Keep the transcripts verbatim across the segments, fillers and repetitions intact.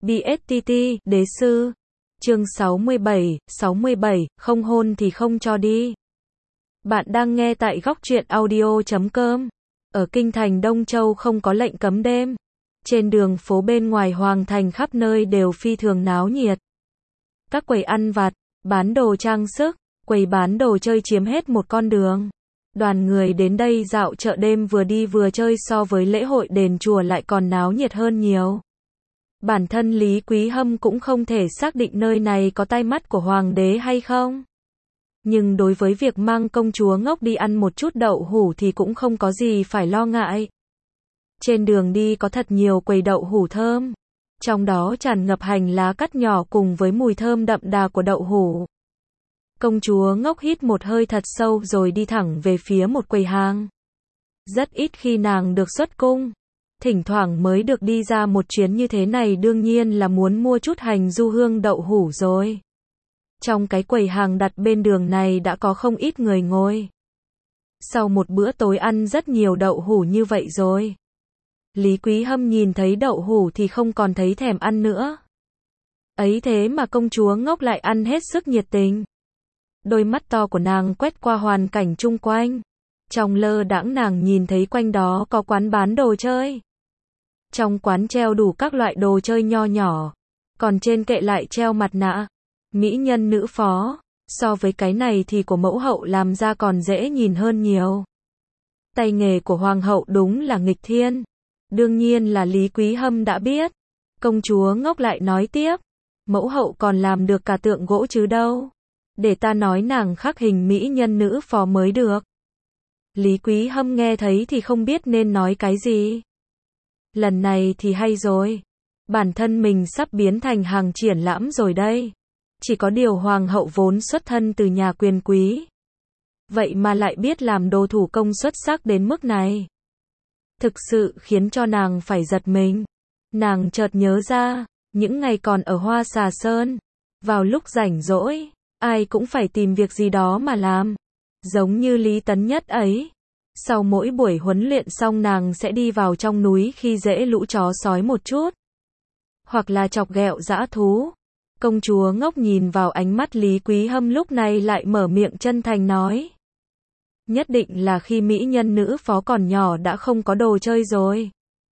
bê ét tê tê, Đế sư. Chương sáu mươi bảy, sáu mươi bảy, không hôn thì không cho đi. Bạn đang nghe tại góc truyện audio chấm com. Ở kinh thành Đông Châu không có lệnh cấm đêm. Trên đường phố bên ngoài hoàng thành khắp nơi đều phi thường náo nhiệt. Các quầy ăn vặt, bán đồ trang sức, quầy bán đồ chơi chiếm hết một con đường. Đoàn người đến đây dạo chợ đêm vừa đi vừa chơi so với lễ hội đền chùa lại còn náo nhiệt hơn nhiều. Bản thân Lý Quý Hâm cũng không thể xác định nơi này có tai mắt của hoàng đế hay không. Nhưng đối với việc mang công chúa ngốc đi ăn một chút đậu hủ thì cũng không có gì phải lo ngại. Trên đường đi có thật nhiều quầy đậu hủ thơm. Trong đó tràn ngập hành lá cắt nhỏ cùng với mùi thơm đậm đà của đậu hủ. Công chúa ngốc hít một hơi thật sâu rồi đi thẳng về phía một quầy hàng. Rất ít khi nàng được xuất cung. Thỉnh thoảng mới được đi ra một chuyến như thế này đương nhiên là muốn mua chút hành du hương đậu hủ rồi. Trong cái quầy hàng đặt bên đường này đã có không ít người ngồi. Sau một bữa tối ăn rất nhiều đậu hủ như vậy rồi. Lý Quý Hâm nhìn thấy đậu hủ thì không còn thấy thèm ăn nữa. Ấy thế mà công chúa ngốc lại ăn hết sức nhiệt tình. Đôi mắt to của nàng quét qua hoàn cảnh chung quanh. Trong lơ đãng nàng nhìn thấy quanh đó có quán bán đồ chơi. Trong quán treo đủ các loại đồ chơi nho nhỏ. Còn trên kệ lại treo mặt nạ. Mỹ nhân nữ phó. So với cái này thì của mẫu hậu làm ra còn dễ nhìn hơn nhiều. Tay nghề của hoàng hậu đúng là nghịch thiên. Đương nhiên là Lý Quý Hâm đã biết. Công chúa ngốc lại nói tiếp. Mẫu hậu còn làm được cả tượng gỗ chứ đâu. Để ta nói nàng khắc hình mỹ nhân nữ phó mới được. Lý Quý Hâm nghe thấy thì không biết nên nói cái gì. Lần này thì hay rồi. Bản thân mình sắp biến thành hàng triển lãm rồi đây. Chỉ có điều hoàng hậu vốn xuất thân từ nhà quyền quý. Vậy mà lại biết làm đồ thủ công xuất sắc đến mức này. Thực sự khiến cho nàng phải giật mình. Nàng chợt nhớ ra, những ngày còn ở Hoa Xà Sơn. Vào lúc rảnh rỗi, ai cũng phải tìm việc gì đó mà làm. Giống như Lý Tấn Nhất ấy. Sau mỗi buổi huấn luyện xong nàng sẽ đi vào trong núi khi dễ lũ chó sói một chút. Hoặc là chọc ghẹo dã thú. Công chúa ngốc nhìn vào ánh mắt Lý Quý Hâm lúc này lại mở miệng chân thành nói. Nhất định là khi mỹ nhân nữ phó còn nhỏ đã không có đồ chơi rồi.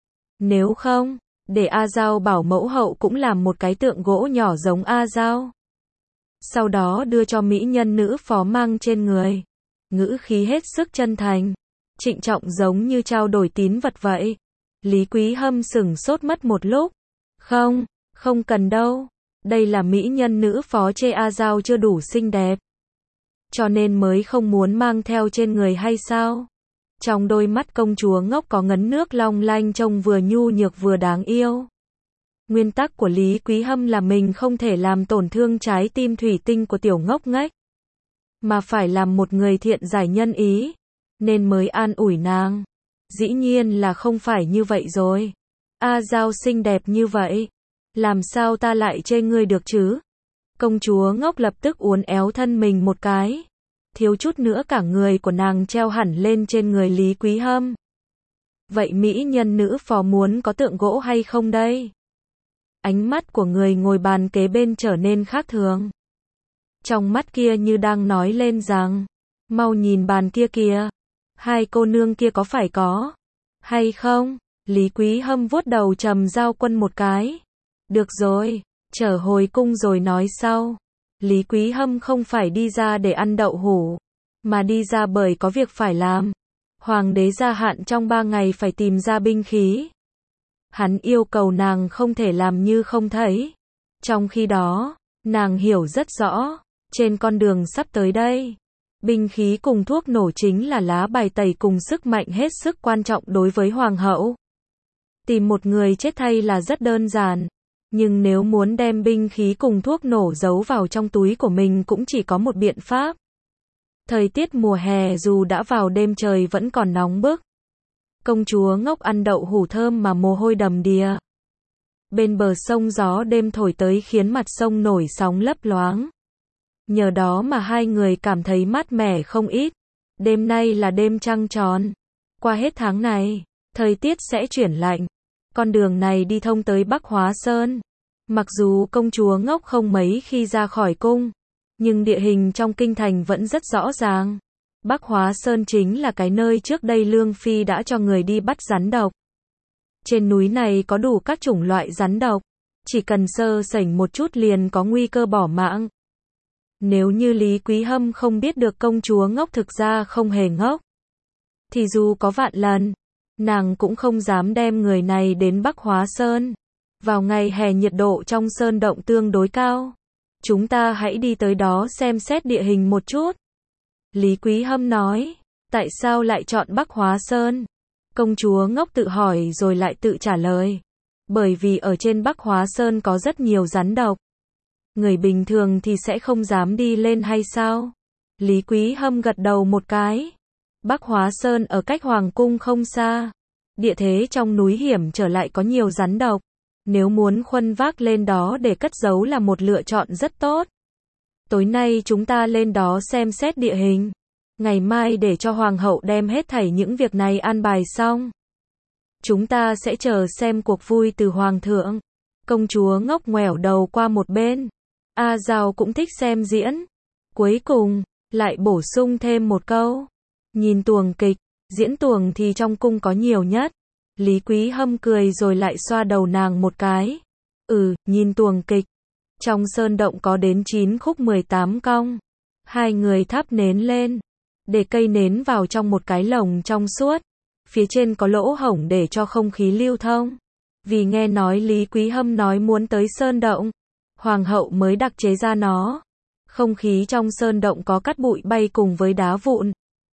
Nếu không, để A Giao bảo mẫu hậu cũng làm một cái tượng gỗ nhỏ giống A Giao. Sau đó đưa cho mỹ nhân nữ phó mang trên người. Ngữ khí hết sức chân thành. Trịnh trọng giống như trao đổi tín vật vậy. Lý Quý Hâm sửng sốt mất một lúc. Không, không cần đâu. Đây là mỹ nhân nữ phó chê A Giao chưa đủ xinh đẹp. Cho nên mới không muốn mang theo trên người hay sao? Trong đôi mắt công chúa ngốc có ngấn nước long lanh trông vừa nhu nhược vừa đáng yêu. Nguyên tắc của Lý Quý Hâm là mình không thể làm tổn thương trái tim thủy tinh của tiểu ngốc nghếch. Mà phải làm một người thiện giải nhân ý. Nên mới an ủi nàng. Dĩ nhiên là không phải như vậy rồi. A Giao xinh đẹp như vậy. Làm sao ta lại chê ngươi được chứ? Công chúa ngốc lập tức uốn éo thân mình một cái. Thiếu chút nữa cả người của nàng treo hẳn lên trên người Lý Quý Hâm. Vậy mỹ nhân nữ phó muốn có tượng gỗ hay không đây? Ánh mắt của người ngồi bàn kế bên trở nên khác thường. Trong mắt kia như đang nói lên rằng, mau nhìn bàn kia kìa. Hai cô nương kia có phải có hay không? Lý Quý Hâm vuốt đầu trầm giao quân một cái. Được rồi, trở hồi cung rồi nói sau. Lý Quý Hâm không phải đi ra để ăn đậu hủ, mà đi ra bởi có việc phải làm. Hoàng đế gia hạn trong ba ngày phải tìm ra binh khí. Hắn yêu cầu nàng không thể làm như không thấy. Trong khi đó, nàng hiểu rất rõ, trên con đường sắp tới đây, binh khí cùng thuốc nổ chính là lá bài tẩy cùng sức mạnh hết sức quan trọng đối với hoàng hậu. Tìm một người chết thay là rất đơn giản. Nhưng nếu muốn đem binh khí cùng thuốc nổ giấu vào trong túi của mình cũng chỉ có một biện pháp. Thời tiết mùa hè dù đã vào đêm trời vẫn còn nóng bức. Công chúa ngốc ăn đậu hủ thơm mà mồ hôi đầm đìa. Bên bờ sông gió đêm thổi tới khiến mặt sông nổi sóng lấp loáng. Nhờ đó mà hai người cảm thấy mát mẻ không ít. Đêm nay là đêm trăng tròn. Qua hết tháng này, thời tiết sẽ chuyển lạnh. Con đường này đi thông tới Bắc Hóa Sơn. Mặc dù công chúa ngốc không mấy khi ra khỏi cung, nhưng địa hình trong kinh thành vẫn rất rõ ràng. Bắc Hóa Sơn chính là cái nơi trước đây Lương Phi đã cho người đi bắt rắn độc. Trên núi này có đủ các chủng loại rắn độc, chỉ cần sơ sẩy một chút liền có nguy cơ bỏ mạng. Nếu như Lý Quý Hâm không biết được công chúa ngốc thực ra không hề ngốc, thì dù có vạn lần, nàng cũng không dám đem người này đến Bắc Hóa Sơn. Vào ngày hè nhiệt độ trong sơn động tương đối cao. Chúng ta hãy đi tới đó xem xét địa hình một chút. Lý Quý Hâm nói, tại sao lại chọn Bắc Hóa Sơn? Công chúa ngốc tự hỏi rồi lại tự trả lời. Bởi vì ở trên Bắc Hóa Sơn có rất nhiều rắn độc. Người bình thường thì sẽ không dám đi lên hay sao? Lý Quý Hâm gật đầu một cái. Bắc Hóa Sơn ở cách Hoàng Cung không xa. Địa thế trong núi hiểm trở lại có nhiều rắn độc. Nếu muốn khuân vác lên đó để cất giấu là một lựa chọn rất tốt. Tối nay chúng ta lên đó xem xét địa hình. Ngày mai để cho Hoàng hậu đem hết thảy những việc này an bài xong. Chúng ta sẽ chờ xem cuộc vui từ Hoàng thượng. Công chúa ngốc ngoẻo đầu qua một bên. A Giao cũng thích xem diễn. Cuối cùng, lại bổ sung thêm một câu. Nhìn tuồng kịch, diễn tuồng thì trong cung có nhiều nhất. Lý Quý Hâm cười rồi lại xoa đầu nàng một cái. Ừ, nhìn tuồng kịch. Trong sơn động có đến chín khúc mười tám cong. Hai người thắp nến lên. Để cây nến vào trong một cái lồng trong suốt. Phía trên có lỗ hổng để cho không khí lưu thông. Vì nghe nói Lý Quý Hâm nói muốn tới sơn động, Hoàng hậu mới đặc chế ra nó. Không khí trong sơn động có cát bụi bay cùng với đá vụn.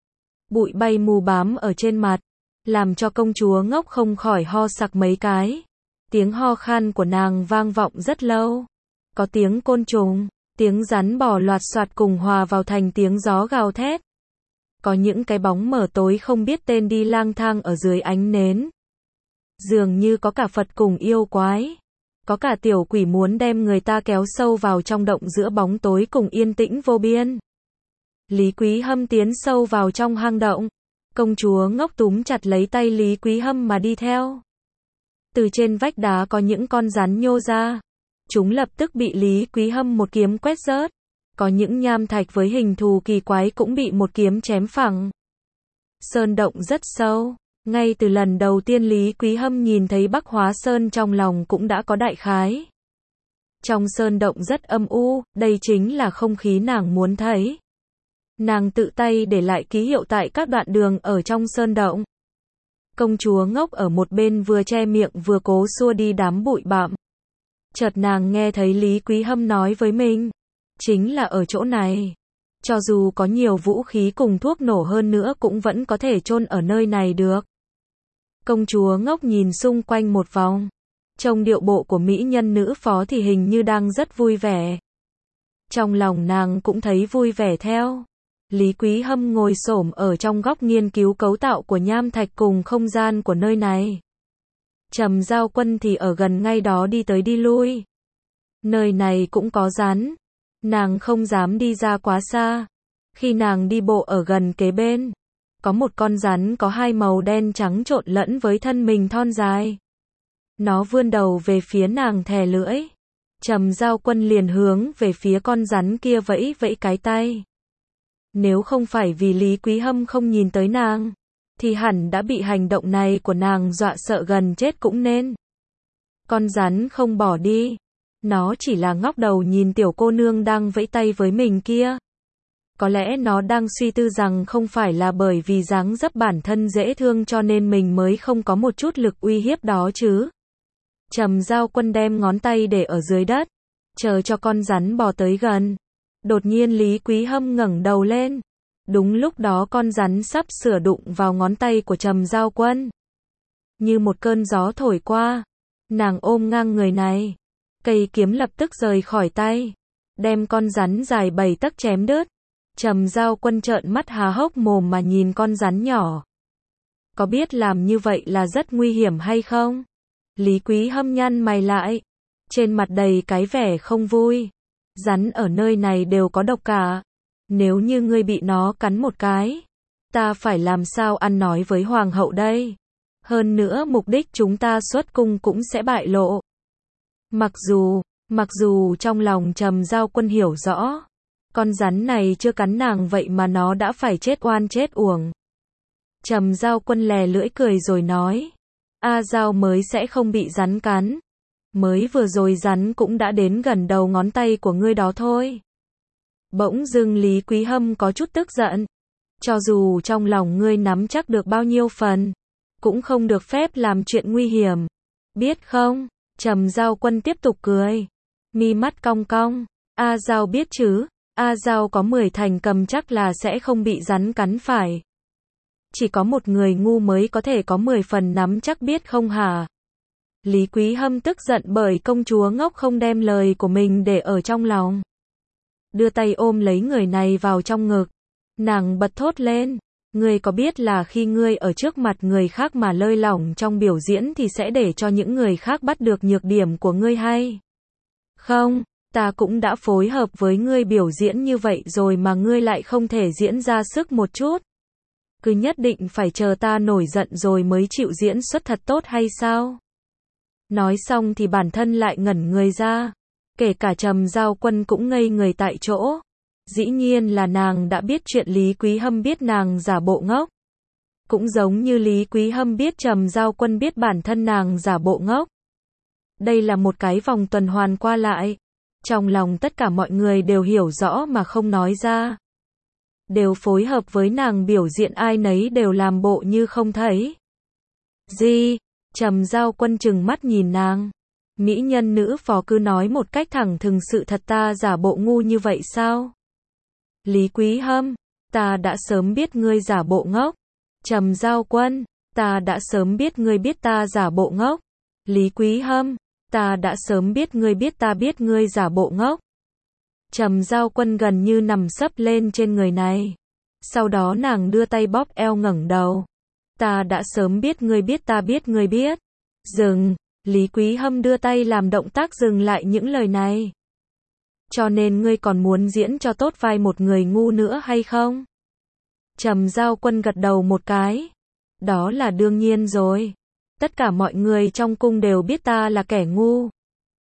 Bụi bay mù bám ở trên mặt, làm cho công chúa ngốc không khỏi ho sặc mấy cái. Tiếng ho khan của nàng vang vọng rất lâu. Có tiếng côn trùng, tiếng rắn bò loạt soạt cùng hòa vào thành tiếng gió gào thét. Có những cái bóng mờ tối không biết tên đi lang thang ở dưới ánh nến. Dường như có cả Phật cùng yêu quái. Có cả tiểu quỷ muốn đem người ta kéo sâu vào trong động giữa bóng tối cùng yên tĩnh vô biên. Lý Quý Hâm tiến sâu vào trong hang động. Công chúa ngốc túm chặt lấy tay Lý Quý Hâm mà đi theo. Từ trên vách đá có những con rắn nhô ra. Chúng lập tức bị Lý Quý Hâm một kiếm quét rớt. Có những nham thạch với hình thù kỳ quái cũng bị một kiếm chém phẳng. Sơn động rất sâu. Ngay từ lần đầu tiên Lý Quý Hâm nhìn thấy Bắc Hóa Sơn trong lòng cũng đã có đại khái. Trong sơn động rất âm u, đây chính là không khí nàng muốn thấy. Nàng tự tay để lại ký hiệu tại các đoạn đường ở trong sơn động. Công chúa ngốc ở một bên vừa che miệng vừa cố xua đi đám bụi bặm. Chợt nàng nghe thấy Lý Quý Hâm nói với mình. Chính là ở chỗ này. Cho dù có nhiều vũ khí cùng thuốc nổ hơn nữa cũng vẫn có thể chôn ở nơi này được. Công chúa ngốc nhìn xung quanh một vòng. Trông điệu bộ của mỹ nhân nữ phó thì hình như đang rất vui vẻ. Trong lòng nàng cũng thấy vui vẻ theo. Lý Quý Hâm ngồi xổm ở trong góc nghiên cứu cấu tạo của nham thạch cùng không gian của nơi này. Trầm Giao Quân thì ở gần ngay đó đi tới đi lui. Nơi này cũng có rắn. Nàng không dám đi ra quá xa. Khi nàng đi bộ ở gần kế bên, có một con rắn có hai màu đen trắng trộn lẫn với thân mình thon dài. Nó vươn đầu về phía nàng thè lưỡi. Trầm Giao Quân liền hướng về phía con rắn kia vẫy vẫy cái tay. Nếu không phải vì Lý Quý Hâm không nhìn tới nàng, thì hẳn đã bị hành động này của nàng dọa sợ gần chết cũng nên. Con rắn không bỏ đi. Nó chỉ là ngóc đầu nhìn tiểu cô nương đang vẫy tay với mình kia. Có lẽ nó đang suy tư rằng không phải là bởi vì dáng dấp bản thân dễ thương cho nên mình mới không có một chút lực uy hiếp đó chứ. Trầm Giao Quân đem ngón tay để ở dưới đất, chờ cho con rắn bò tới gần. Đột nhiên Lý Quý Hâm ngẩng đầu lên. Đúng lúc đó con rắn sắp sửa đụng vào ngón tay của Trầm Giao Quân. Như một cơn gió thổi qua, nàng ôm ngang người này. Cây kiếm lập tức rời khỏi tay, đem con rắn dài bảy tấc chém đứt. Trầm Giao Quân trợn mắt há hốc mồm mà nhìn con rắn nhỏ. Có biết làm như vậy là rất nguy hiểm hay không? Lý Quý Hâm nhăn mày lại, trên mặt đầy cái vẻ không vui. Rắn ở nơi này đều có độc cả. Nếu như ngươi bị nó cắn một cái, ta phải làm sao ăn nói với Hoàng hậu đây? Hơn nữa mục đích chúng ta xuất cung cũng sẽ bại lộ. Mặc dù, mặc dù trong lòng Trầm Giao Quân hiểu rõ, con rắn này chưa cắn nàng vậy mà nó đã phải chết oan chết uổng. Trầm Giao Quân lè lưỡi cười rồi nói, A Giao mới sẽ không bị rắn cắn. Mới vừa rồi rắn cũng đã đến gần đầu ngón tay của ngươi đó thôi. Bỗng dưng Lý Quý Hâm có chút tức giận. Cho dù trong lòng ngươi nắm chắc được bao nhiêu phần, cũng không được phép làm chuyện nguy hiểm. Biết không? Trầm Giao Quân tiếp tục cười. Mi mắt cong cong. A Giao biết chứ, A Giao có mười thành cầm chắc là sẽ không bị rắn cắn phải. Chỉ có một người ngu mới có thể có mười phần nắm chắc biết không hả? Lý Quý Hâm tức giận bởi công chúa ngốc không đem lời của mình để ở trong lòng. Đưa tay ôm lấy người này vào trong ngực. Nàng bật thốt lên. Ngươi có biết là khi ngươi ở trước mặt người khác mà lơi lỏng trong biểu diễn thì sẽ để cho những người khác bắt được nhược điểm của ngươi hay? Không, ta cũng đã phối hợp với ngươi biểu diễn như vậy rồi mà ngươi lại không thể diễn ra sức một chút. Cứ nhất định phải chờ ta nổi giận rồi mới chịu diễn xuất thật tốt hay sao? Nói xong thì bản thân lại ngẩn người ra. Kể cả Trầm Giao Quân cũng ngây người tại chỗ. Dĩ nhiên là nàng đã biết chuyện Lý Quý Hâm biết nàng giả bộ ngốc. Cũng giống như Lý Quý Hâm biết Trầm Giao Quân biết bản thân nàng giả bộ ngốc. Đây là một cái vòng tuần hoàn qua lại. Trong lòng tất cả mọi người đều hiểu rõ mà không nói ra. Đều phối hợp với nàng biểu diễn, ai nấy đều làm bộ như không thấy. Gì? Trầm Giao Quân trừng mắt nhìn nàng. Mỹ nhân nữ phó cứ nói một cách thẳng thừng sự thật, ta giả bộ ngu như vậy sao? Lý Quý Hâm, ta đã sớm biết ngươi giả bộ ngốc. Trầm Giao Quân, ta đã sớm biết ngươi biết ta giả bộ ngốc. Lý Quý Hâm, ta đã sớm biết ngươi biết ta biết ngươi giả bộ ngốc. Trầm Giao Quân gần như nằm sấp lên trên người này. Sau đó nàng đưa tay bóp eo ngẩng đầu. Ta đã sớm biết ngươi biết ta biết ngươi biết. Dừng, Lý Quý Hâm đưa tay làm động tác dừng lại những lời này. Cho nên ngươi còn muốn diễn cho tốt vai một người ngu nữa hay không? Trầm Giao Quân gật đầu một cái. Đó là đương nhiên rồi. Tất cả mọi người trong cung đều biết ta là kẻ ngu.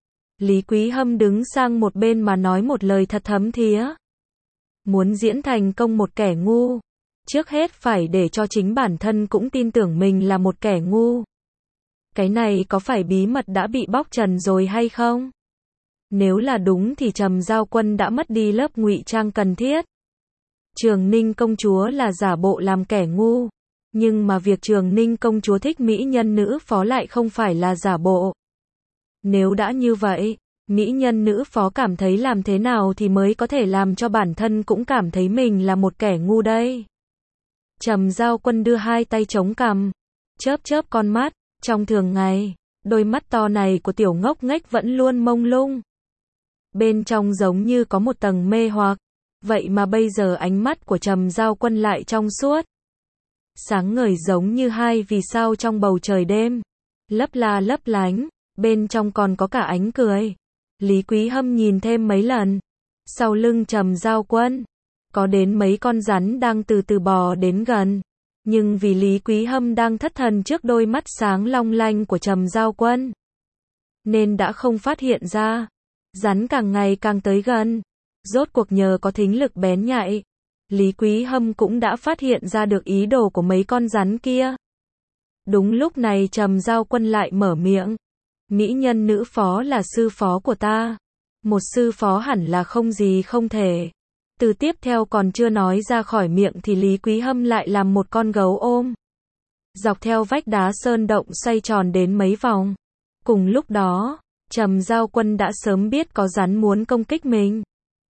Lý Quý Hâm đứng sang một bên mà nói một lời thật thấm thía. Muốn diễn thành công một kẻ ngu, trước hết phải để cho chính bản thân cũng tin tưởng mình là một kẻ ngu. Cái này có phải bí mật đã bị bóc trần rồi hay không? Nếu là đúng thì Trầm Giao Quân đã mất đi lớp ngụy trang cần thiết. Trường Ninh công chúa là giả bộ làm kẻ ngu, nhưng mà việc Trường Ninh công chúa thích mỹ nhân nữ phó lại không phải là giả bộ. Nếu đã như vậy, mỹ nhân nữ phó cảm thấy làm thế nào thì mới có thể làm cho bản thân cũng cảm thấy mình là một kẻ ngu đây? Trầm Giao Quân đưa hai tay chống cằm, chớp chớp con mắt. Trong thường ngày, đôi mắt to này của tiểu ngốc nghếch vẫn luôn mông lung. Bên trong giống như có một tầng mê hoặc. Vậy mà bây giờ ánh mắt của Trầm Giao Quân lại trong suốt. Sáng ngời giống như hai vì sao trong bầu trời đêm. Lấp la lấp lánh, bên trong còn có cả ánh cười. Lý Quý Hâm nhìn thêm mấy lần. Sau lưng Trầm Giao Quân, có đến mấy con rắn đang từ từ bò đến gần. Nhưng vì Lý Quý Hâm đang thất thần trước đôi mắt sáng long lanh của Trầm Giao Quân, nên đã không phát hiện ra. Rắn càng ngày càng tới gần. Rốt cuộc nhờ có thính lực bén nhạy, Lý Quý Hâm cũng đã phát hiện ra được ý đồ của mấy con rắn kia. Đúng lúc này Trầm Giao Quân lại mở miệng. Mỹ nhân nữ phó là sư phó của ta. Một sư phó hẳn là không gì không thể. Từ tiếp theo còn chưa nói ra khỏi miệng thì Lý Quý Hâm lại làm một con gấu ôm. Dọc theo vách đá sơn động xoay tròn đến mấy vòng. Cùng lúc đó, Trầm Giao Quân đã sớm biết có rắn muốn công kích mình.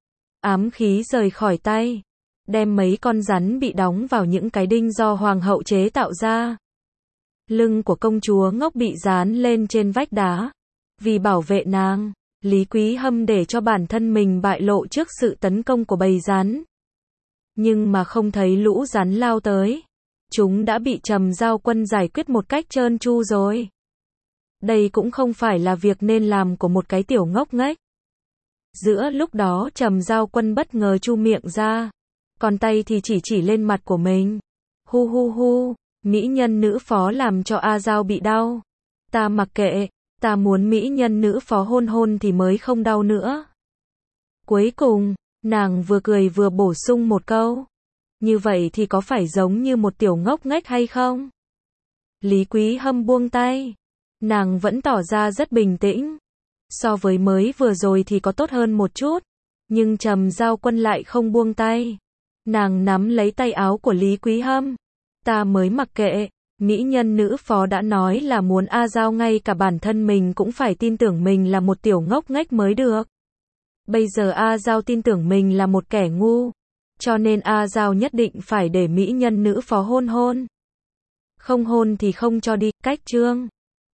Ám khí rời khỏi tay, đem mấy con rắn bị đóng vào những cái đinh do hoàng hậu chế tạo ra. Lưng của công chúa ngốc bị dán lên trên vách đá. Vì bảo vệ nàng, Lý Quý Hâm để cho bản thân mình bại lộ trước sự tấn công của bầy rắn. Nhưng mà không thấy lũ rắn lao tới. Chúng đã bị Trầm Giao Quân giải quyết một cách trơn tru rồi. Đây cũng không phải là việc nên làm của một cái tiểu ngốc nghếch. Giữa lúc đó Trầm Giao Quân bất ngờ chu miệng ra. Còn tay thì chỉ chỉ lên mặt của mình. Hu hu hu, mỹ nhân nữ phó làm cho A Giao bị đau. Ta mặc kệ. Ta muốn mỹ nhân nữ phó hôn hôn thì mới không đau nữa. Cuối cùng, nàng vừa cười vừa bổ sung một câu. Như vậy thì có phải giống như một tiểu ngốc nghếch hay không? Lý Quý Hâm buông tay. Nàng vẫn tỏ ra rất bình tĩnh. So với mới vừa rồi thì có tốt hơn một chút. Nhưng Trầm Giao Quân lại không buông tay. Nàng nắm lấy tay áo của Lý Quý Hâm. Ta mới mặc kệ. Mỹ nhân nữ phó đã nói là muốn A Giao ngay cả bản thân mình cũng phải tin tưởng mình là một tiểu ngốc nghếch mới được. Bây giờ A Giao tin tưởng mình là một kẻ ngu. Cho nên A Giao nhất định phải để mỹ nhân nữ phó hôn hôn. Không hôn thì không cho đi, cách chương.